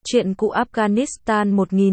Chuyện cũ Afghanistan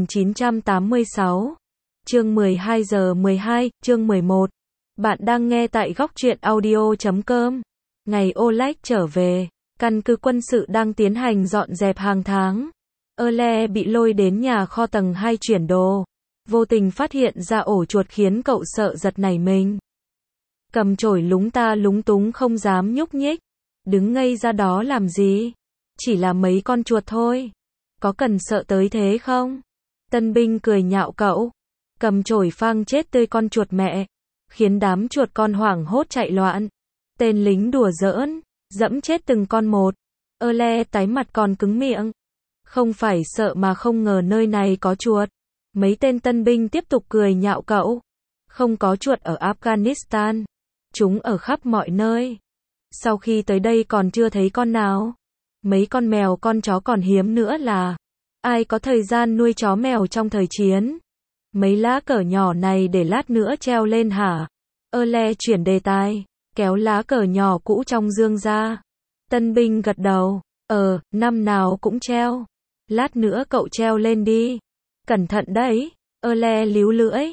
1986. Chương 12 giờ 12, chương 11. Bạn đang nghe tại góc truyện audio.com. Ngày Oleg trở về, căn cứ quân sự đang tiến hành dọn dẹp hàng tháng. Oleg bị lôi đến nhà kho tầng 2 chuyển đồ. Vô tình phát hiện ra ổ chuột khiến cậu sợ giật nảy mình. Cầm chổi lúng ta lúng túng không dám nhúc nhích. Đứng ngây ra đó làm gì? Chỉ là mấy con chuột thôi. Có cần sợ tới thế không? Tân binh cười nhạo cậu. Cầm chổi phang chết tươi con chuột mẹ. Khiến đám chuột con hoảng hốt chạy loạn. Tên lính đùa giỡn. Dẫm chết từng con một. Oleg tái mặt còn cứng miệng. Không phải sợ mà không ngờ nơi này có chuột. Mấy tên tân binh tiếp tục cười nhạo cậu. Không có chuột ở Afghanistan. Chúng ở khắp mọi nơi. Sau khi tới đây còn chưa thấy con nào. Mấy con mèo con chó còn hiếm nữa là. Ai có thời gian nuôi chó mèo trong thời chiến? Mấy lá cờ nhỏ này để lát nữa treo lên hả? Oleg chuyển đề tài, kéo lá cờ nhỏ cũ trong dương ra. Tân binh gật đầu, năm nào cũng treo. Lát nữa cậu treo lên đi. Cẩn thận đấy. Oleg líu lưỡi.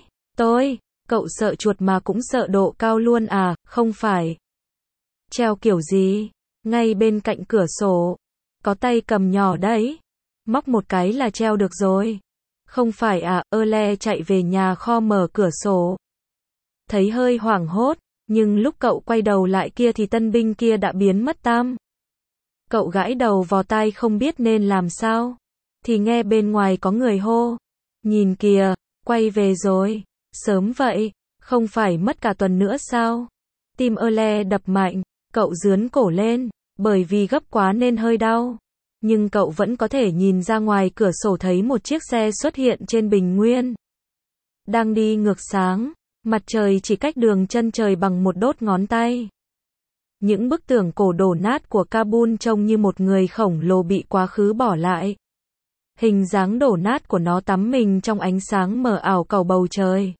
Cậu sợ chuột mà cũng sợ độ cao luôn à? Không phải. Treo kiểu gì? Ngay bên cạnh cửa sổ. Có tay cầm nhỏ đấy. Móc một cái là treo được rồi. Không phải à? Oleg chạy về nhà kho mở cửa sổ. Thấy hơi hoảng hốt, nhưng lúc cậu quay đầu lại kia thì tân binh kia đã biến mất tăm. Cậu gãi đầu vào tai không biết nên làm sao. Thì nghe bên ngoài có người hô. Nhìn kìa, quay về rồi. Sớm vậy, không phải mất cả tuần nữa sao? Tim Oleg đập mạnh, cậu rướn cổ lên, bởi vì gấp quá nên hơi đau. Nhưng cậu vẫn có thể nhìn ra ngoài cửa sổ thấy một chiếc xe xuất hiện trên bình nguyên. Đang đi ngược sáng, mặt trời chỉ cách đường chân trời bằng một đốt ngón tay. Những bức tường cổ đổ nát của Kabul trông như một người khổng lồ bị quá khứ bỏ lại. Hình dáng đổ nát của nó tắm mình trong ánh sáng mờ ảo cầu bầu trời.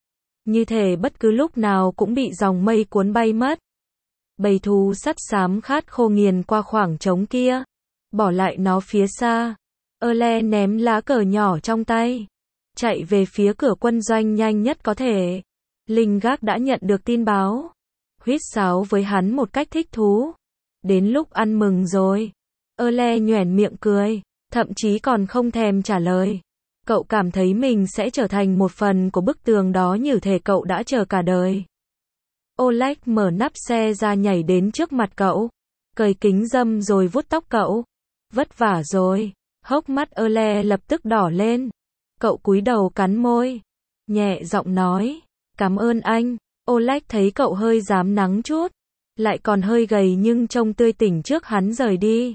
Như thể bất cứ lúc nào cũng bị dòng mây cuốn bay mất. Bầy thú sắt xám khát khô nghiền qua khoảng trống kia. Bỏ lại nó phía xa. Oleg ném lá cờ nhỏ trong tay. Chạy về phía cửa quân doanh nhanh nhất có thể. Linh gác đã nhận được tin báo. Huýt sáo với hắn một cách thích thú. Đến lúc ăn mừng rồi. Oleg nhoẻn miệng cười. Thậm chí còn không thèm trả lời. Cậu cảm thấy mình sẽ trở thành một phần của bức tường đó như thể cậu đã chờ cả đời. Oleg mở nắp xe ra nhảy đến trước mặt cậu. Cởi kính râm rồi vuốt tóc cậu. Vất vả rồi. Hốc mắt Oleg lập tức đỏ lên. Cậu cúi đầu cắn môi. Nhẹ giọng nói. Cảm ơn anh. Oleg thấy cậu hơi rám nắng chút. Lại còn hơi gầy nhưng trông tươi tỉnh trước hắn rời đi.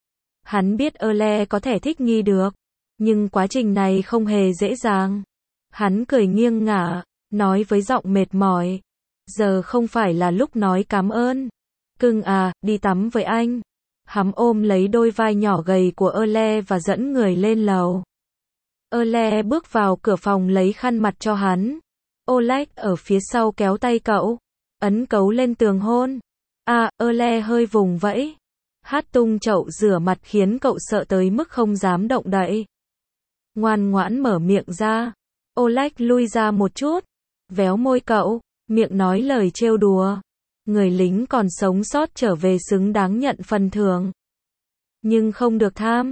Hắn biết Oleg có thể thích nghi được. Nhưng quá trình này không hề dễ dàng. Hắn cười nghiêng ngả. Nói với giọng mệt mỏi. Giờ không phải là lúc nói cảm ơn. Cưng à, đi tắm với anh. Hắn ôm lấy đôi vai nhỏ gầy của Oleg và dẫn người lên lầu. Oleg bước vào cửa phòng lấy khăn mặt cho hắn. Oleg ở phía sau kéo tay cậu. Ấn cấu lên tường hôn. Oleg hơi vùng vẫy. Hát tung chậu rửa mặt khiến cậu sợ tới mức không dám động đậy. Ngoan ngoãn mở miệng ra. Oleg lui ra một chút. Véo môi cậu. Miệng nói lời trêu đùa. Người lính còn sống sót trở về xứng đáng nhận phần thưởng. Nhưng không được tham.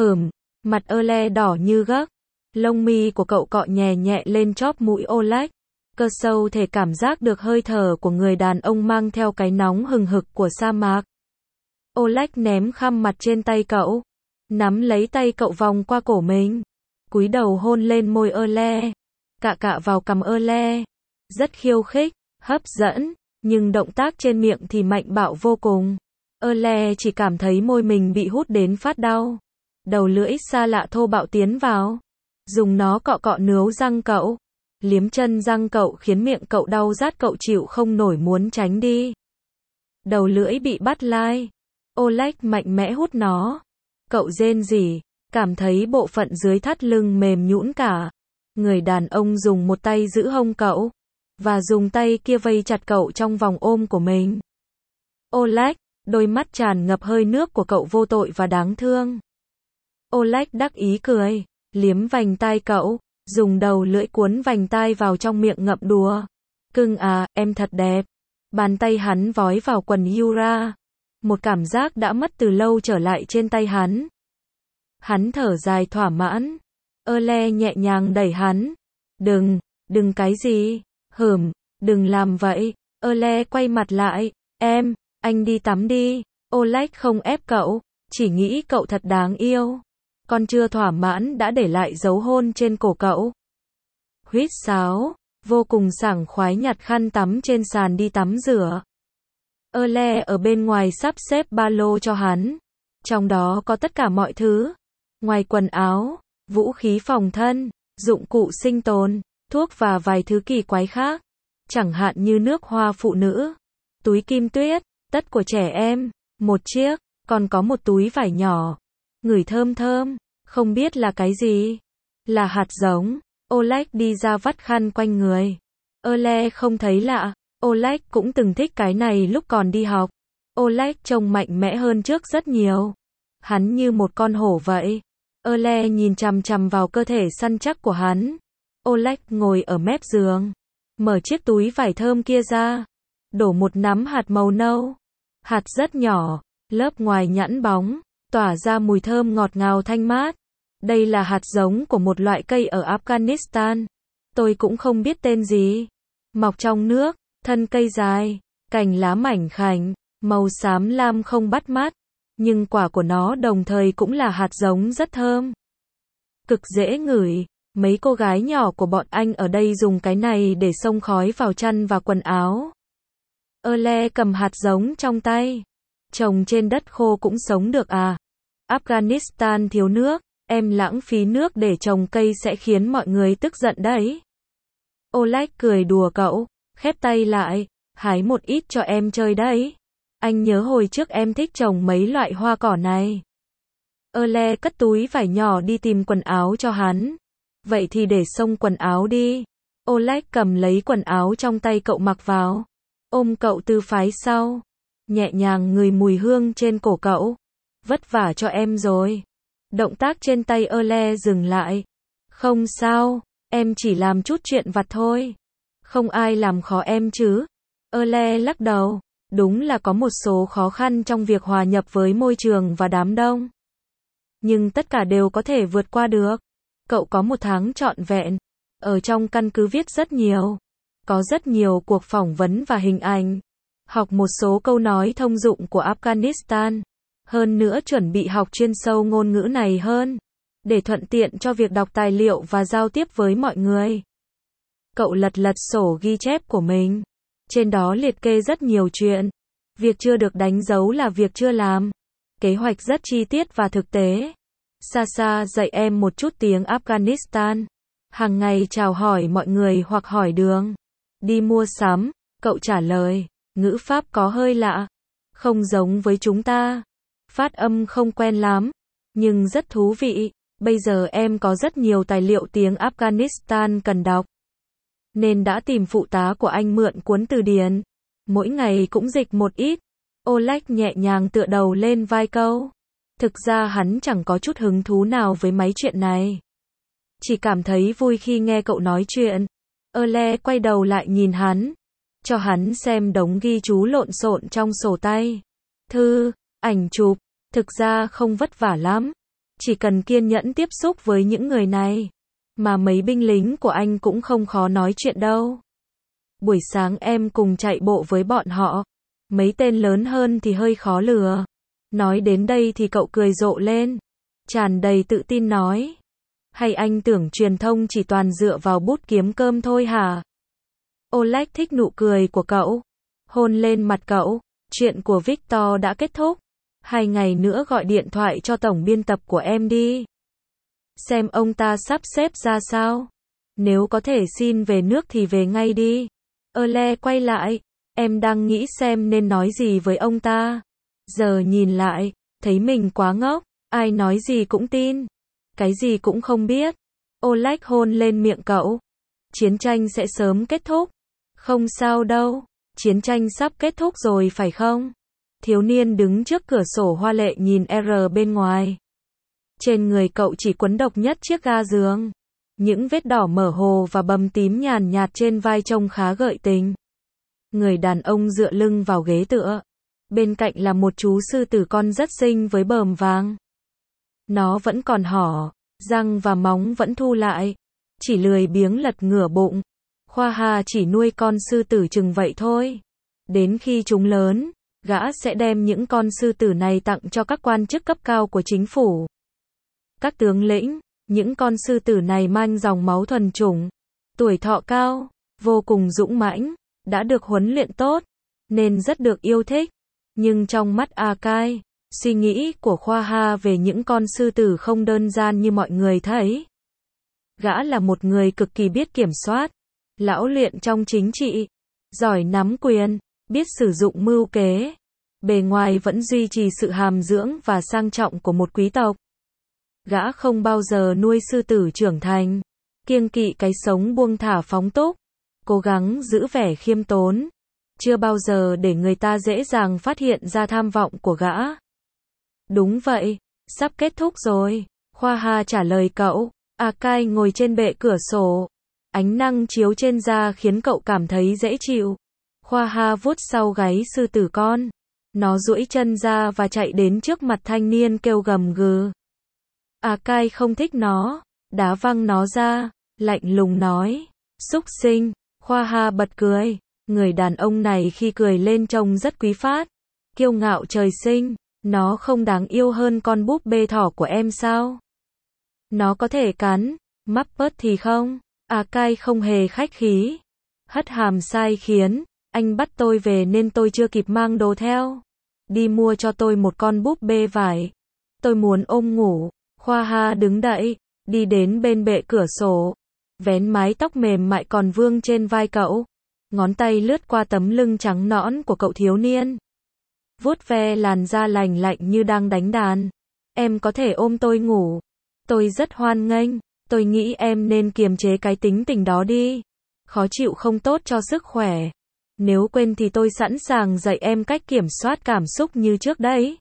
Mặt Oleg đỏ như gấc. Lông mi của cậu cọ nhẹ nhẹ lên chóp mũi Oleg. Cơ sâu thể cảm giác được hơi thở của người đàn ông mang theo cái nóng hừng hực của sa mạc. Oleg ném khăn mặt trên tay cậu. Nắm lấy tay cậu vòng qua cổ mình. Cúi đầu hôn lên môi Oleg. Cạ vào cằm Oleg. Rất khiêu khích, hấp dẫn. Nhưng động tác trên miệng thì mạnh bạo vô cùng. Oleg chỉ cảm thấy môi mình bị hút đến phát đau. Đầu lưỡi xa lạ thô bạo tiến vào. Dùng nó cọ cọ nướu răng cậu. Liếm chân răng cậu khiến miệng cậu đau rát cậu chịu không nổi muốn tránh đi. Đầu lưỡi bị bắt lai. Oleg mạnh mẽ hút nó. Cậu rên rỉ. Cảm thấy bộ phận dưới thắt lưng mềm nhũn cả. Người đàn ông dùng một tay giữ hông cậu. Và dùng tay kia vây chặt cậu trong vòng ôm của mình. Oleg, đôi mắt tràn ngập hơi nước của cậu vô tội và đáng thương. Oleg đắc ý cười, liếm vành tai cậu, dùng đầu lưỡi cuốn vành tai vào trong miệng ngậm đùa. Cưng à, em thật đẹp. Bàn tay hắn vói vào quần Yura. Một cảm giác đã mất từ lâu trở lại trên tay hắn. Hắn thở dài thỏa mãn. Oleg nhẹ nhàng đẩy hắn. Đừng cái gì? Đừng làm vậy. Oleg quay mặt lại. Anh đi tắm đi. Oleg không ép cậu, chỉ nghĩ cậu thật đáng yêu. Còn chưa thỏa mãn đã để lại dấu hôn trên cổ cậu. Huýt sáo, vô cùng sảng khoái nhặt khăn tắm trên sàn đi tắm rửa. Oleg ở bên ngoài sắp xếp ba lô cho hắn. Trong đó có tất cả mọi thứ. Ngoài quần áo, vũ khí phòng thân, dụng cụ sinh tồn, thuốc và vài thứ kỳ quái khác. Chẳng hạn như nước hoa phụ nữ, túi kim tuyết, tất của trẻ em, một chiếc, còn có một túi vải nhỏ. Ngửi thơm thơm, không biết là cái gì. Là hạt giống. Oleg đi ra vắt khăn quanh người. Oleg không thấy lạ. Oleg cũng từng thích cái này lúc còn đi học. Oleg trông mạnh mẽ hơn trước rất nhiều. Hắn như một con hổ vậy. Oleg nhìn chằm chằm vào cơ thể săn chắc của hắn. Oleg ngồi ở mép giường, mở chiếc túi vải thơm kia ra, đổ một nắm hạt màu nâu. Hạt rất nhỏ, lớp ngoài nhẵn bóng, tỏa ra mùi thơm ngọt ngào thanh mát. Đây là hạt giống của một loại cây ở Afghanistan. Tôi cũng không biết tên gì. Mọc trong nước, thân cây dài, cành lá mảnh khảnh, màu xám lam không bắt mắt. Nhưng quả của nó đồng thời cũng là hạt giống rất thơm. Cực dễ ngửi. Mấy cô gái nhỏ của bọn anh ở đây dùng cái này để xông khói vào chăn và quần áo. Oleg cầm hạt giống trong tay. Trồng trên đất khô cũng sống được à? Afghanistan thiếu nước, em lãng phí nước để trồng cây sẽ khiến mọi người tức giận đấy. Oleg cười đùa cậu, khép tay lại, hái một ít cho em chơi đấy. Anh nhớ hồi trước em thích trồng mấy loại hoa cỏ này. Oleg cất túi vải nhỏ đi tìm quần áo cho hắn. Vậy thì để xông quần áo đi. Oleg cầm lấy quần áo trong tay cậu mặc vào. Ôm cậu từ phái sau. Nhẹ nhàng ngửi mùi hương trên cổ cậu. Vất vả cho em rồi. Động tác trên tay Oleg dừng lại. Không sao, em chỉ làm chút chuyện vặt thôi. Không ai làm khó em chứ. Oleg lắc đầu. Đúng là có một số khó khăn trong việc hòa nhập với môi trường và đám đông. Nhưng tất cả đều có thể vượt qua được. Cậu có một tháng trọn vẹn. Ở trong căn cứ viết rất nhiều. Có rất nhiều cuộc phỏng vấn và hình ảnh. Học một số câu nói thông dụng của Afghanistan. Hơn nữa chuẩn bị học chuyên sâu ngôn ngữ này hơn. Để thuận tiện cho việc đọc tài liệu và giao tiếp với mọi người. Cậu lật sổ ghi chép của mình. Trên đó liệt kê rất nhiều chuyện. Việc chưa được đánh dấu là việc chưa làm. Kế hoạch rất chi tiết và thực tế. Sasa dạy em một chút tiếng Afghanistan. Hàng ngày chào hỏi mọi người hoặc hỏi đường. Đi mua sắm, cậu trả lời. Ngữ pháp có hơi lạ. Không giống với chúng ta. Phát âm không quen lắm. Nhưng rất thú vị. Bây giờ em có rất nhiều tài liệu tiếng Afghanistan cần đọc. Nên đã tìm phụ tá của anh mượn cuốn từ điển. Mỗi ngày cũng dịch một ít. Oleg nhẹ nhàng tựa đầu lên vai cậu. Thực ra hắn chẳng có chút hứng thú nào với mấy chuyện này. Chỉ cảm thấy vui khi nghe cậu nói chuyện. Oleg quay đầu lại nhìn hắn. Cho hắn xem đống ghi chú lộn xộn trong sổ tay. Thư, ảnh chụp. Thực ra không vất vả lắm. Chỉ cần kiên nhẫn tiếp xúc với những người này. Mà mấy binh lính của anh cũng không khó nói chuyện đâu. Buổi sáng em cùng chạy bộ với bọn họ. Mấy tên lớn hơn thì hơi khó lừa. Nói đến đây thì cậu cười rộ lên. Tràn đầy tự tin nói. Hay anh tưởng truyền thông chỉ toàn dựa vào bút kiếm cơm thôi hả? Oleg thích nụ cười của cậu. Hôn lên mặt cậu. Chuyện của Victor đã kết thúc. 2 ngày nữa gọi điện thoại cho tổng biên tập của em đi. Xem ông ta sắp xếp ra sao. Nếu có thể xin về nước thì về ngay đi. Oleg quay lại. Em đang nghĩ xem nên nói gì với ông ta. Giờ nhìn lại, thấy mình quá ngốc. Ai nói gì cũng tin. Cái gì cũng không biết. Oleg hôn lên miệng cậu. Chiến tranh sẽ sớm kết thúc. Không sao đâu. Chiến tranh sắp kết thúc rồi phải không? Thiếu niên đứng trước cửa sổ hoa lệ nhìn R bên ngoài. Trên người cậu chỉ quấn độc nhất chiếc ga giường. Những vết đỏ mơ hồ và bầm tím nhàn nhạt trên vai trông khá gợi tình. Người đàn ông dựa lưng vào ghế tựa. Bên cạnh là một chú sư tử con rất xinh với bờm vàng. Nó vẫn còn hỏ, răng và móng vẫn thu lại. Chỉ lười biếng lật ngửa bụng. Khoa Hà chỉ nuôi con sư tử chừng vậy thôi. Đến khi chúng lớn, gã sẽ đem những con sư tử này tặng cho các quan chức cấp cao của chính phủ. Các tướng lĩnh, những con sư tử này mang dòng máu thuần chủng, tuổi thọ cao, vô cùng dũng mãnh, đã được huấn luyện tốt, nên rất được yêu thích. Nhưng trong mắt Akai, suy nghĩ của Khoa Hà về những con sư tử không đơn giản như mọi người thấy. Gã là một người cực kỳ biết kiểm soát, lão luyện trong chính trị, giỏi nắm quyền, biết sử dụng mưu kế. Bề ngoài vẫn duy trì sự hàm dưỡng và sang trọng của một quý tộc. Gã không bao giờ nuôi sư tử trưởng thành, kiêng kỵ cái sống buông thả phóng túc, cố gắng giữ vẻ khiêm tốn, chưa bao giờ để người ta dễ dàng phát hiện ra tham vọng của gã. Đúng vậy, sắp kết thúc rồi, Khoa Hà trả lời cậu. Akai ngồi trên bệ cửa sổ, ánh nắng chiếu trên da khiến cậu cảm thấy dễ chịu. Khoa Hà vuốt sau gáy sư tử con, nó duỗi chân ra và chạy đến trước mặt thanh niên kêu gầm gừ. Akai không thích nó, đá văng nó ra, lạnh lùng nói, súc sinh. Khoa Hà bật cười, người đàn ông này khi cười lên trông rất quý phát, kiêu ngạo trời sinh. Nó không đáng yêu hơn con búp bê thỏ của em sao? Nó có thể cắn, Muppet thì không. Akai không hề khách khí, hất hàm sai khiến, anh bắt tôi về nên tôi chưa kịp mang đồ theo. Đi mua cho tôi một con búp bê vải. Tôi muốn ôm ngủ. Khoa Hà đứng dậy, đi đến bên bệ cửa sổ, vén mái tóc mềm mại còn vương trên vai cậu. Ngón tay lướt qua tấm lưng trắng nõn của cậu thiếu niên, vuốt ve làn da lành lạnh như đang đánh đàn. Em có thể ôm tôi ngủ. Tôi rất hoan nghênh. Tôi nghĩ em nên kiềm chế cái tính tình đó đi. Khó chịu không tốt cho sức khỏe. Nếu quên thì tôi sẵn sàng dạy em cách kiểm soát cảm xúc như trước đấy.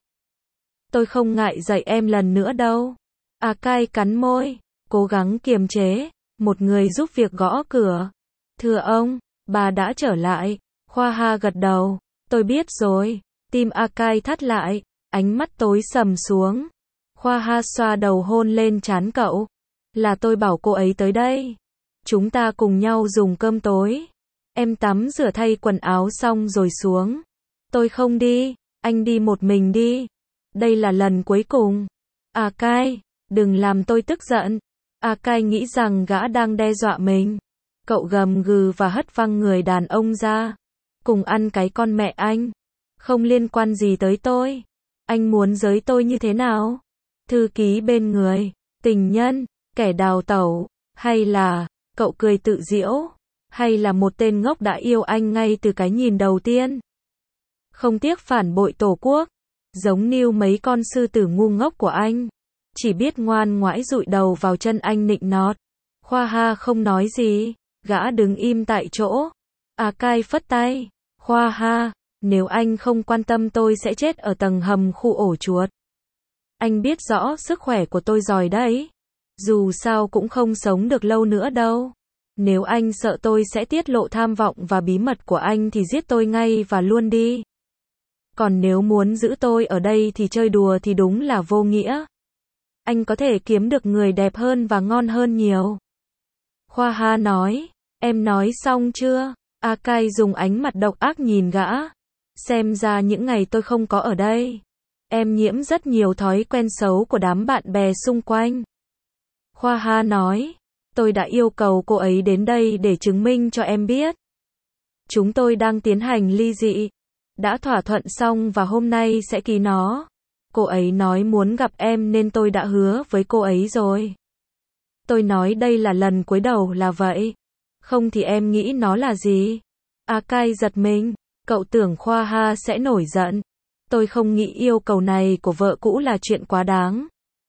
Tôi không ngại dạy em lần nữa đâu. Akai cắn môi, cố gắng kiềm chế. Một người giúp việc gõ cửa. Thưa ông, bà đã trở lại. Khoa Hà gật đầu. Tôi biết rồi. Tim Akai thắt lại, ánh mắt tối sầm xuống. Khoa Hà xoa đầu hôn lên trán cậu. Là tôi bảo cô ấy tới đây. Chúng ta cùng nhau dùng cơm tối. Em tắm rửa thay quần áo xong rồi xuống. Tôi không đi, anh đi một mình đi. Đây là lần cuối cùng. Akai, đừng làm tôi tức giận. Akai nghĩ rằng gã đang đe dọa mình. Cậu gầm gừ và hất văng người đàn ông ra. Cùng ăn cái con mẹ anh. Không liên quan gì tới tôi. Anh muốn giới tôi như thế nào? Thư ký bên người, tình nhân, kẻ đào tẩu, hay là, cậu cười tự giễu, hay là một tên ngốc đã yêu anh ngay từ cái nhìn đầu tiên? Không tiếc phản bội tổ quốc, giống như mấy con sư tử ngu ngốc của anh, chỉ biết ngoan ngoãy dụi đầu vào chân anh nịnh nọt. Khoa Hà không nói gì, gã đứng im tại chỗ. Akai phất tay, Khoa Hà, nếu anh không quan tâm tôi sẽ chết ở tầng hầm khu ổ chuột. Anh biết rõ sức khỏe của tôi rồi đấy. Dù sao cũng không sống được lâu nữa đâu. Nếu anh sợ tôi sẽ tiết lộ tham vọng và bí mật của anh thì giết tôi ngay và luôn đi. Còn nếu muốn giữ tôi ở đây thì chơi đùa thì đúng là vô nghĩa. Anh có thể kiếm được người đẹp hơn và ngon hơn nhiều. Khoa Hà nói, em nói xong chưa? Akai dùng ánh mặt độc ác nhìn gã. Xem ra những ngày tôi không có ở đây, em nhiễm rất nhiều thói quen xấu của đám bạn bè xung quanh. Khoa Hà nói, tôi đã yêu cầu cô ấy đến đây để chứng minh cho em biết. Chúng tôi đang tiến hành ly dị. Đã thỏa thuận xong và hôm nay sẽ ký nó. Cô ấy nói muốn gặp em nên tôi đã hứa với cô ấy rồi. Tôi nói đây là lần cuối đầu là vậy. Không thì em nghĩ nó là gì? Akai giật mình. Cậu tưởng Khoa Hà sẽ nổi giận. Tôi không nghĩ yêu cầu này của vợ cũ là chuyện quá đáng.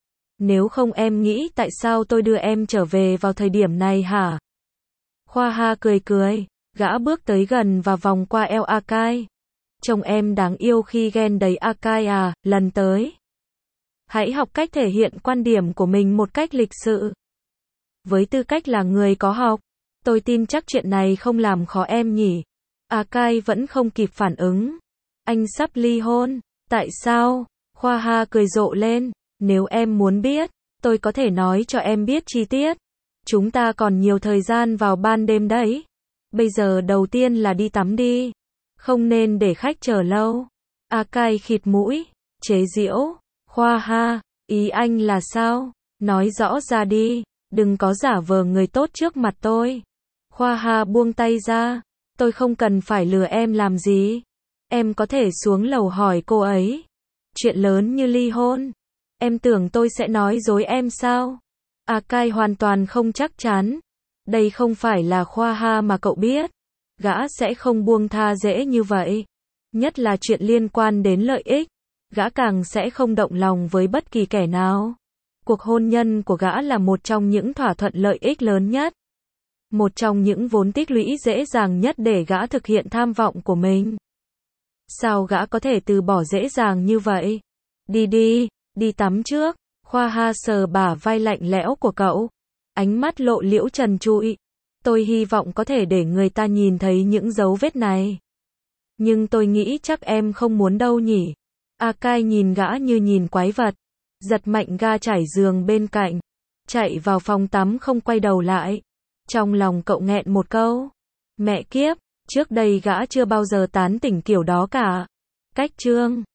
Nếu không em nghĩ tại sao tôi đưa em trở về vào thời điểm này hả? Khoa Hà cười cười, gã bước tới gần và vòng qua eo Akai. Trông em đáng yêu khi ghen đấy Akai à, lần tới. Hãy học cách thể hiện quan điểm của mình một cách lịch sự. Với tư cách là người có học, tôi tin chắc chuyện này không làm khó em nhỉ. Akai vẫn không kịp phản ứng. Anh sắp ly hôn. Tại sao? Khoa Ha cười rộ lên. Nếu em muốn biết, tôi có thể nói cho em biết chi tiết. Chúng ta còn nhiều thời gian vào ban đêm đấy. Bây giờ đầu tiên là đi tắm đi. Không nên để khách chờ lâu. Akai khịt mũi, chế giễu. Khoa Ha, ý anh là sao? Nói rõ ra đi, đừng có giả vờ người tốt trước mặt tôi. Khoa Ha buông tay ra. Tôi không cần phải lừa em làm gì. Em có thể xuống lầu hỏi cô ấy. Chuyện lớn như ly hôn. Em tưởng tôi sẽ nói dối em sao? Akai hoàn toàn không chắc chắn. Đây không phải là Khoa Ha mà cậu biết. Gã sẽ không buông tha dễ như vậy. Nhất là chuyện liên quan đến lợi ích. Gã càng sẽ không động lòng với bất kỳ kẻ nào. Cuộc hôn nhân của gã là một trong những thỏa thuận lợi ích lớn nhất. Một trong những vốn tích lũy dễ dàng nhất để gã thực hiện tham vọng của mình. Sao gã có thể từ bỏ dễ dàng như vậy? Đi đi, đi tắm trước. Khoa Ha sờ bả vai lạnh lẽo của cậu. Ánh mắt lộ liễu trần trụi. Tôi hy vọng có thể để người ta nhìn thấy những dấu vết này. Nhưng tôi nghĩ chắc em không muốn đâu nhỉ. Akai nhìn gã như nhìn quái vật. Giật mạnh ga trải giường bên cạnh. Chạy vào phòng tắm không quay đầu lại. Trong lòng cậu nghẹn một câu. Mẹ kiếp, trước đây gã chưa bao giờ tán tỉnh kiểu đó cả. Cách chương